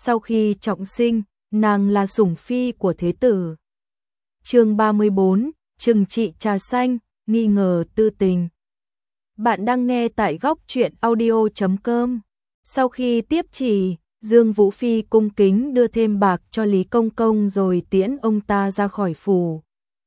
Sau khi trọng sinh, nàng là sủng phi của thế tử. Chương 34, trừng trị trà xanh, nghi ngờ tư tình. Bạn đang nghe tại góc truyện audio.com. Sau khi tiếp chỉ, Dương Vũ Phi cung kính đưa thêm bạc cho Lý Công Công rồi tiễn ông ta ra khỏi phủ.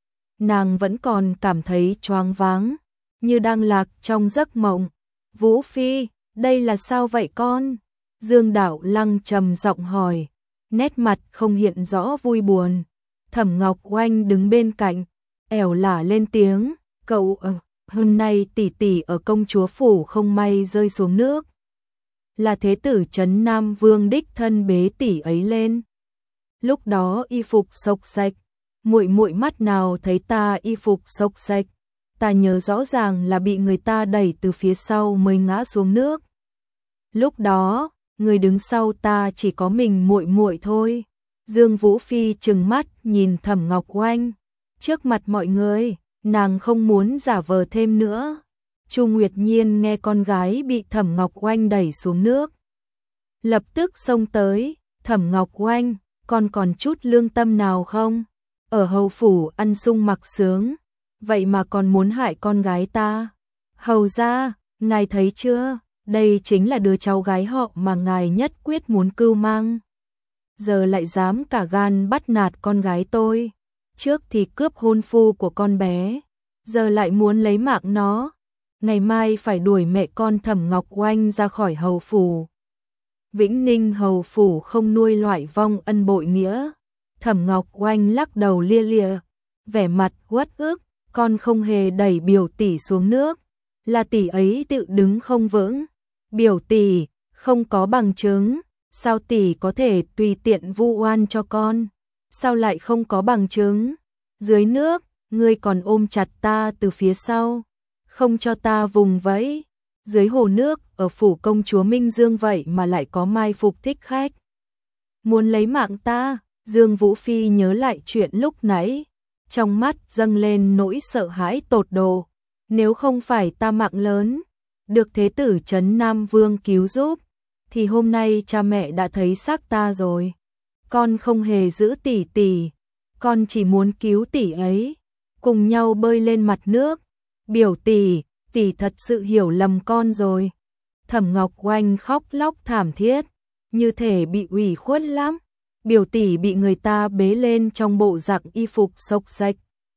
Nàng vẫn còn cảm thấy choáng váng, như đang lạc trong giấc mộng. Vũ Phi, đây là sao vậy con? Dương Đạo Lăng trầm giọng hỏi, nét mặt không hiện rõ vui buồn. Thẩm Ngọc Oanh đứng bên cạnh, ẻo lả lên tiếng, cậu hôm nay tỷ tỷ ở công chúa phủ không may rơi xuống nước. Là thế tử Trấn Nam Vương đích thân bế tỷ ấy lên. Lúc đó y phục xộc xạch, muội muội mắt nào thấy ta y phục xộc xạch, ta nhớ rõ ràng là bị người ta đẩy từ phía sau mới ngã xuống nước. Lúc đó, người đứng sau ta chỉ có mình muội muội thôi. Dương Vũ Phi trừng mắt nhìn Thẩm Ngọc Oanh, trước mặt mọi người, nàng không muốn giả vờ thêm nữa. Chu Nguyệt Nhiên nghe con gái bị Thẩm Ngọc Oanh đẩy xuống nước, lập tức xông tới, Thẩm Ngọc Oanh, con còn chút lương tâm nào không? Ở hầu phủ ăn sung mặc sướng, vậy mà còn muốn hại con gái ta. Hầu gia, ngài thấy chưa, đây chính là đứa cháu gái họ mà ngài nhất quyết muốn cưu mang. Giờ lại dám cả gan bắt nạt con gái tôi. Trước thì cướp hôn phu của con bé, giờ lại muốn lấy mạng nó. Ngày mai phải đuổi mẹ con Thẩm Ngọc Oanh ra khỏi hầu phủ. Vĩnh Ninh hầu phủ không nuôi loại vong ân bội nghĩa. Thẩm Ngọc Oanh lắc đầu lia lịa, vẻ mặt uất ức, con không hề đẩy biểu tỷ xuống nước, là tỷ ấy tự đứng không vững. Biểu tỷ không có bằng chứng, sao tỷ có thể tùy tiện vu oan cho con? Sao lại không có bằng chứng? Dưới nước, ngươi còn ôm chặt ta từ phía sau, không cho ta vùng vẫy. Dưới hồ nước, ở phủ công chúa Minh Dương vậy mà lại có mai phục thích khách. Muốn lấy mạng ta. Dương Vũ Phi nhớ lại chuyện lúc nãy, trong mắt dâng lên nỗi sợ hãi tột độ. Nếu không phải ta mạng lớn, được thế tử Trấn Nam Vương cứu giúp, thì hôm nay cha mẹ đã thấy xác ta rồi. Con không hề giữ tỷ tỷ, con chỉ muốn cứu tỷ ấy, cùng nhau bơi lên mặt nước. Biểu tỷ, tỷ thật sự hiểu lầm con rồi. Thẩm Ngọc Oanh khóc lóc thảm thiết, như thể bị ủy khuất lắm. Biểu tỷ bị người ta bế lên trong bộ dạng y phục xộc xạch.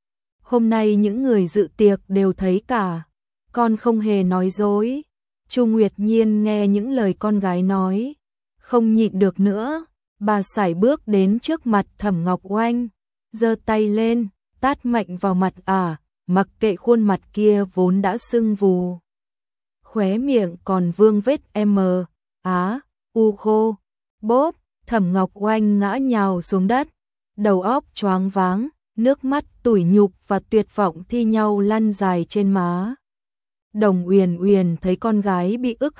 Hôm nay những người dự tiệc đều thấy cả, con không hề nói dối. Chu Nguyệt Nhiên nghe những lời con gái nói, không nhịn được nữa, bà sải bước đến trước mặt Thẩm Ngọc Oanh, giơ tay lên, tát mạnh vào mặt mặc kệ khuôn mặt kia vốn đã sưng vù. Khóe miệng còn vương vết u khô, bốp. Thẩm Ngọc Oanh ngã nhào xuống đất, đầu óc choáng váng, nước mắt tủi nhục và tuyệt vọng thi nhau lăn dài trên má. Đồng Uyển Uyển thấy con gái bị ức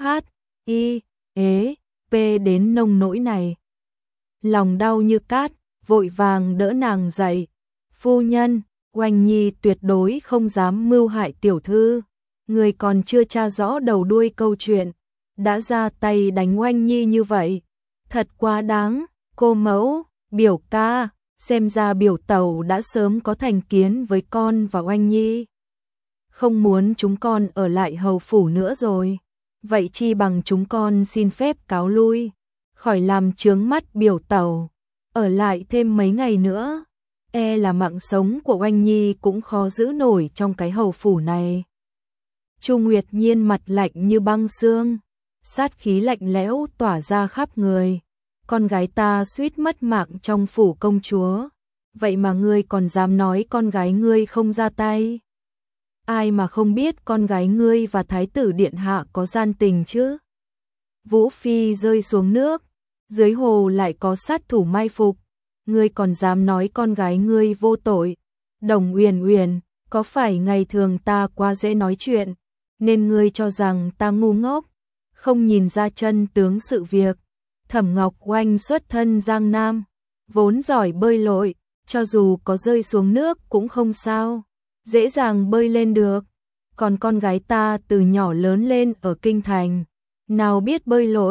đến nông nỗi này, lòng đau như cát, vội vàng đỡ nàng dậy. Phu nhân, Oanh Nhi tuyệt đối không dám mưu hại tiểu thư, người còn chưa tra rõ đầu đuôi câu chuyện, đã ra tay đánh Oanh Nhi như vậy. Thật quá đáng, cô mẫu, biểu ca, xem ra biểu tẩu đã sớm có thành kiến với con và Oanh Nhi. Không muốn chúng con ở lại hầu phủ nữa rồi, vậy chi bằng chúng con xin phép cáo lui, khỏi làm chướng mắt biểu tẩu, ở lại thêm mấy ngày nữa, e là mạng sống của Oanh Nhi cũng khó giữ nổi trong cái hầu phủ này. Chu Nguyệt Nhiên mặt lạnh như băng xương, sát khí lạnh lẽo tỏa ra khắp người. Con gái ta suýt mất mạng trong phủ công chúa, vậy mà ngươi còn dám nói con gái ngươi không ra tay? Ai mà không biết con gái ngươi và thái tử điện hạ có gian tình chứ? Vũ Phi rơi xuống nước, dưới hồ lại có sát thủ mai phục, ngươi còn dám nói con gái ngươi vô tội? Đồng Uyển Uyển, có phải ngày thường ta quá dễ nói chuyện, nên ngươi cho rằng ta ngu ngốc, không nhìn ra chân tướng sự việc? Thẩm Ngọc Oanh xuất thân Giang Nam, vốn giỏi bơi lội, cho dù có rơi xuống nước cũng không sao, dễ dàng bơi lên được. Còn con gái ta từ nhỏ lớn lên ở kinh thành, nào biết bơi lội,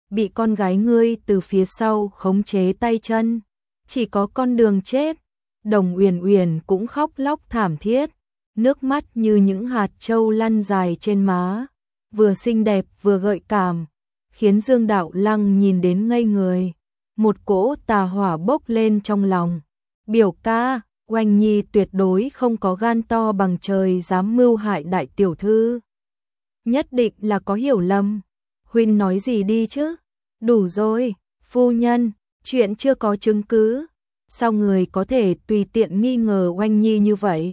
bị con gái ngươi từ phía sau khống chế tay chân, chỉ có con đường chết. Đồng Uyển Uyển cũng khóc lóc thảm thiết, nước mắt như những hạt châu lăn dài trên má, vừa xinh đẹp vừa gợi cảm, khiến Dương Đạo Lăng nhìn đến ngây người. Một cỗ tà hỏa bốc lên trong lòng. Biểu ca, Oanh Nhi tuyệt đối không có gan to bằng trời dám mưu hại đại tiểu thư. Nhất định là có hiểu lầm. Huynh nói gì đi chứ? Đủ rồi, phu nhân, chuyện chưa có chứng cứ. Sao người có thể tùy tiện nghi ngờ Oanh Nhi như vậy?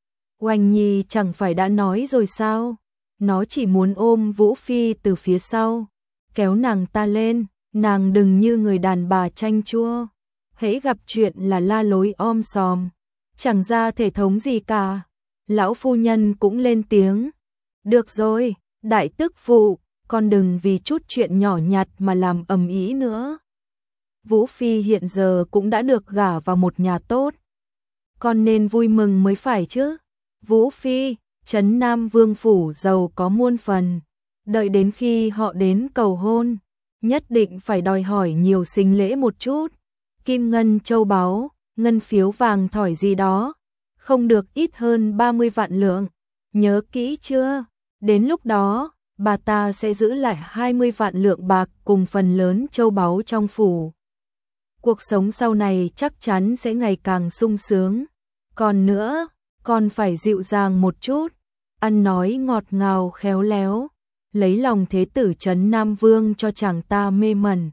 Oanh Nhi chẳng phải đã nói rồi sao? Nó chỉ muốn ôm Vũ Phi từ phía sau, kéo nàng ta lên, nàng đừng như người đàn bà chanh chua. Hễ gặp chuyện là la lối om sòm, chẳng ra thể thống gì cả. Lão phu nhân cũng lên tiếng. Được rồi, đại tức phụ, con đừng vì chút chuyện nhỏ nhặt mà làm ầm ĩ nữa. Vũ Phi hiện giờ cũng đã được gả vào một nhà tốt, con nên vui mừng mới phải chứ. Vũ Phi, Trấn Nam Vương phủ giàu có muôn phần, đợi đến khi họ đến cầu hôn, nhất định phải đòi hỏi nhiều sinh lễ một chút. Kim ngân châu báu, ngân phiếu vàng thỏi gì đó, không được ít hơn 30 vạn lượng. Nhớ kỹ chưa? Đến lúc đó, bà ta sẽ giữ lại 20 vạn lượng bạc cùng phần lớn châu báu trong phủ. Cuộc sống sau này chắc chắn sẽ ngày càng sung sướng. Còn nữa, con phải dịu dàng một chút, ăn nói ngọt ngào khéo léo, lấy lòng thế tử Trấn Nam Vương cho chàng ta mê mẩn.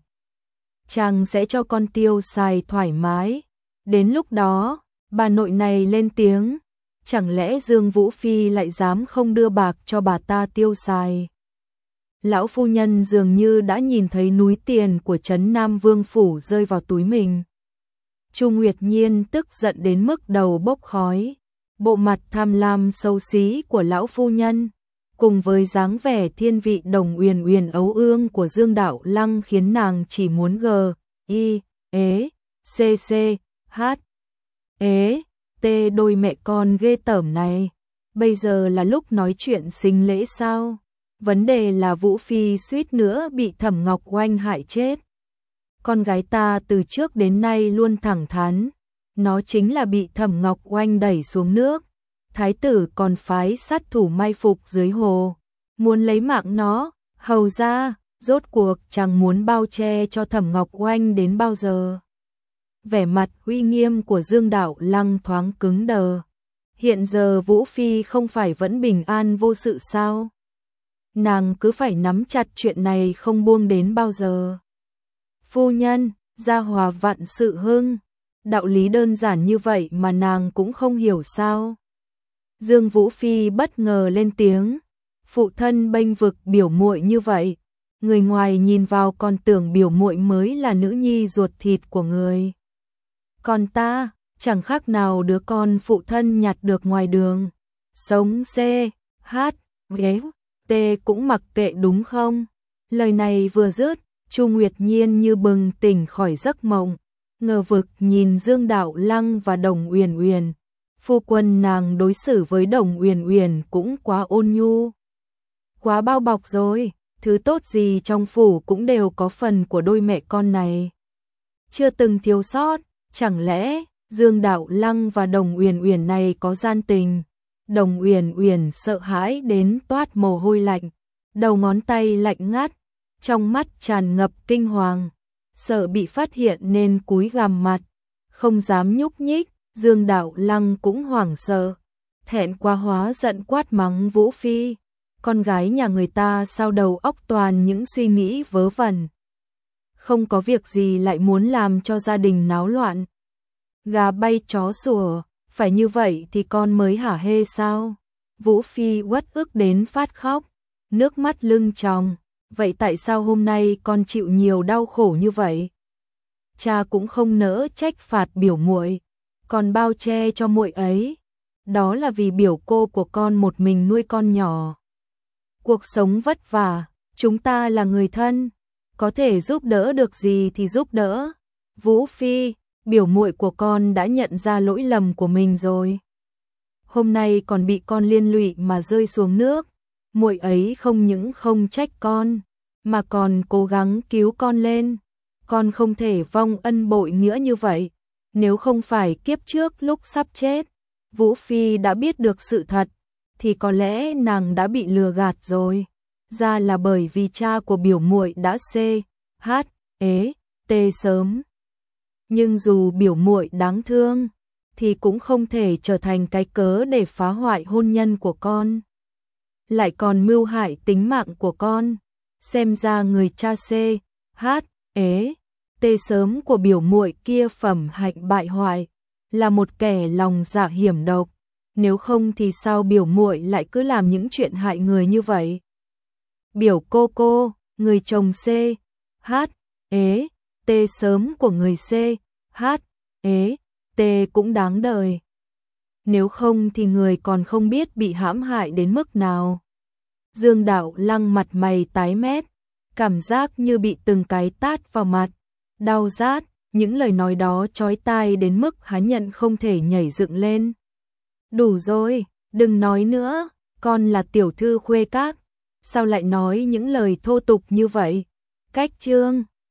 Chàng sẽ cho con tiêu xài thoải mái. Đến lúc đó, bà nội này lên tiếng, chẳng lẽ Dương Vũ Phi lại dám không đưa bạc cho bà ta tiêu xài? Lão phu nhân dường như đã nhìn thấy núi tiền của Trấn Nam Vương phủ rơi vào túi mình. Chu Nguyệt Nhiên tức giận đến mức đầu bốc khói. Bộ mặt tham lam xấu xí của lão phu nhân, cùng với dáng vẻ thiên vị Đồng Uyển Uyển ấu ương của Dương Đạo Lăng khiến nàng chỉ muốn đôi mẹ con ghê tởm này. Bây giờ là lúc nói chuyện sinh lễ sao? Vấn đề là Vũ Phi suýt nữa bị Thẩm Ngọc Oanh hại chết. Con gái ta từ trước đến nay luôn thẳng thắn, nó chính là bị Thẩm Ngọc Oanh đẩy xuống nước. Thái tử còn phái sát thủ mai phục dưới hồ, muốn lấy mạng nó. Hầu ra, rốt cuộc chẳng muốn bao che cho Thẩm Ngọc Oanh đến bao giờ. Vẻ mặt uy nghiêm của Dương Đạo Lăng thoáng cứng đờ. Hiện giờ Vũ Phi không phải vẫn bình an vô sự sao? Nàng cứ phải nắm chặt chuyện này không buông đến bao giờ. Phu nhân, gia hòa vạn sự hưng. Đạo lý đơn giản như vậy mà nàng cũng không hiểu sao? Dương Vũ Phi bất ngờ lên tiếng. Phụ thân bênh vực biểu muội như vậy, người ngoài nhìn vào còn tưởng biểu muội mới là nữ nhi ruột thịt của người. Còn ta, chẳng khác nào đứa con phụ thân nhặt được ngoài đường. Sống C, H, ghé, T cũng mặc kệ đúng không? Lời này vừa dứt, Chu Nguyệt Nhiên như bừng tỉnh khỏi giấc mộng, ngờ vực nhìn Dương Đạo Lăng và Đồng Uyển Uyển. Phu quân nàng đối xử với Đồng Uyển Uyển cũng quá ôn nhu, quá bao bọc rồi, thứ tốt gì trong phủ cũng đều có phần của đôi mẹ con này, chưa từng thiếu sót. Chẳng lẽ Dương Đạo Lăng và Đồng Uyển Uyển này có gian tình? Đồng Uyển Uyển sợ hãi đến toát mồ hôi lạnh, đầu ngón tay lạnh ngắt, trong mắt tràn ngập kinh hoàng, sợ bị phát hiện nên cúi gằm mặt, không dám nhúc nhích. Dương Đạo Lăng cũng hoảng sợ, thẹn quá hóa giận quát mắng Vũ Phi, con gái nhà người ta sao đầu óc toàn những suy nghĩ vớ vẩn, không có việc gì lại muốn làm cho gia đình náo loạn. Gà bay chó sủa, phải như vậy thì con mới hả hê sao? Vũ Phi uất ức đến phát khóc, nước mắt lưng tròng. Vậy tại sao hôm nay con chịu nhiều đau khổ như vậy? Cha cũng không nỡ trách phạt biểu muội, còn bao che cho muội ấy. Đó là vì biểu cô của con một mình nuôi con nhỏ. Cuộc sống vất vả, chúng ta là người thân, có thể giúp đỡ được gì thì giúp đỡ. Vũ Phi, biểu muội của con đã nhận ra lỗi lầm của mình rồi. Hôm nay còn bị con liên lụy mà rơi xuống nước. Muội ấy không những không trách con, mà còn cố gắng cứu con lên. Con không thể vong ân bội nghĩa như vậy. Nếu không phải kiếp trước lúc sắp chết, Vũ Phi đã biết được sự thật, thì có lẽ nàng đã bị lừa gạt rồi. Ra là bởi vì cha của biểu muội đã CHT sớm. Nhưng dù biểu muội đáng thương, thì cũng không thể trở thành cái cớ để phá hoại hôn nhân của con. Lại còn mưu hại tính mạng của con. Xem ra người cha CHT sớm của biểu muội kia phẩm hạnh bại hoại, là một kẻ lòng dạ hiểm độc. Nếu không thì sao biểu muội lại cứ làm những chuyện hại người như vậy? Biểu cô, người chồng CHT sớm của người CHT cũng đáng đời. Nếu không thì người còn không biết bị hãm hại đến mức nào. Dương Đạo Lăng mặt mày tái mét, cảm giác như bị từng cái tát vào mặt, đau rát, những lời nói đó chói tai đến mức hắn nhận không thể nhảy dựng lên. Đủ rồi, đừng nói nữa, con là tiểu thư khuê các, sao lại nói những lời thô tục như vậy? Cách chương